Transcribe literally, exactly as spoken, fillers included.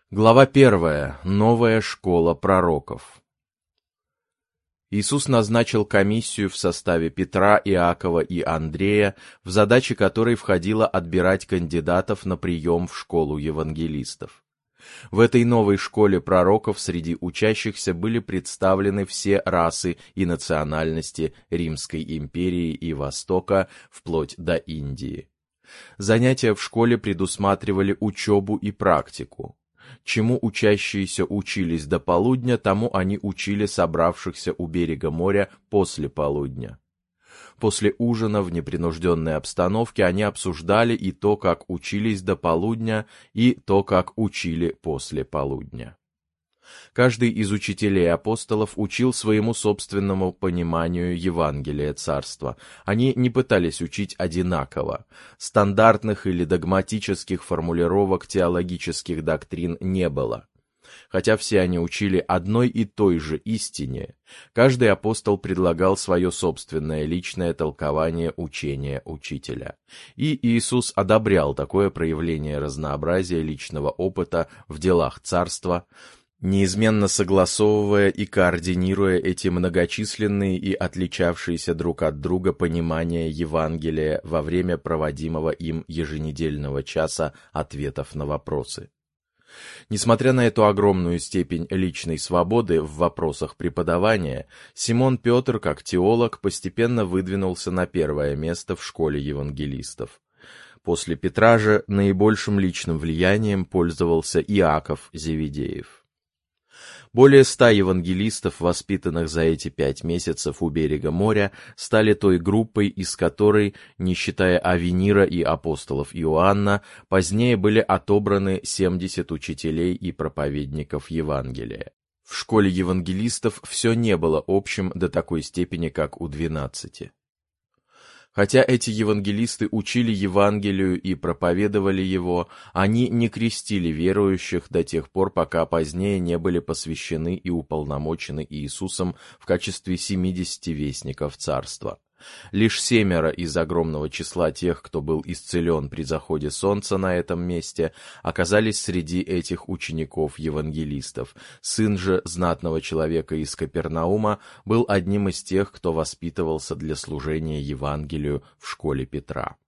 Глава первая. Новая школа пророков. Иисус назначил комиссию в составе Петра, Иакова и Андрея, в задачи которой входило отбирать кандидатов на прием в школу евангелистов. В этой новой школе пророков среди учащихся были представлены все расы и национальности Римской империи и Востока, вплоть до Индии. Занятия в школе предусматривали учебу и практику. Чему учащиеся учились до полудня, тому они учили собравшихся у берега моря после полудня. После ужина в непринужденной обстановке они обсуждали и то, как учились до полудня, и то, как учили после полудня. Каждый из учителей апостолов учил своему собственному пониманию Евангелия Царства. Они не пытались учить одинаково. Стандартных или догматических формулировок теологических доктрин не было. Хотя все они учили одной и той же истине, каждый апостол предлагал свое собственное личное толкование учения учителя. И Иисус одобрял такое проявление разнообразия личного опыта в делах Царства, неизменно согласовывая и координируя эти многочисленные и отличавшиеся друг от друга понимания Евангелия во время проводимого им еженедельного часа ответов на вопросы. Несмотря на эту огромную степень личной свободы в вопросах преподавания, Симон Петр, как теолог, постепенно выдвинулся на первое место в школе евангелистов. После Петра же наибольшим личным влиянием пользовался Иаков Зеведеев. Более ста евангелистов, воспитанных за эти пять месяцев у берега моря, стали той группой, из которой, не считая Авенира и апостолов Иоанна, позднее были отобраны семьдесят учителей и проповедников Евангелия. В школе евангелистов все не было общим до такой степени, как у двенадцати. Хотя эти евангелисты учили Евангелию и проповедовали его, они не крестили верующих до тех пор, пока позднее не были посвящены и уполномочены Иисусом в качестве семидесяти вестников Царства. Лишь семеро из огромного числа тех, кто был исцелен при заходе солнца на этом месте, оказались среди этих учеников-евангелистов. Сын же знатного человека из Капернаума был одним из тех, кто воспитывался для служения Евангелию в школе Петра.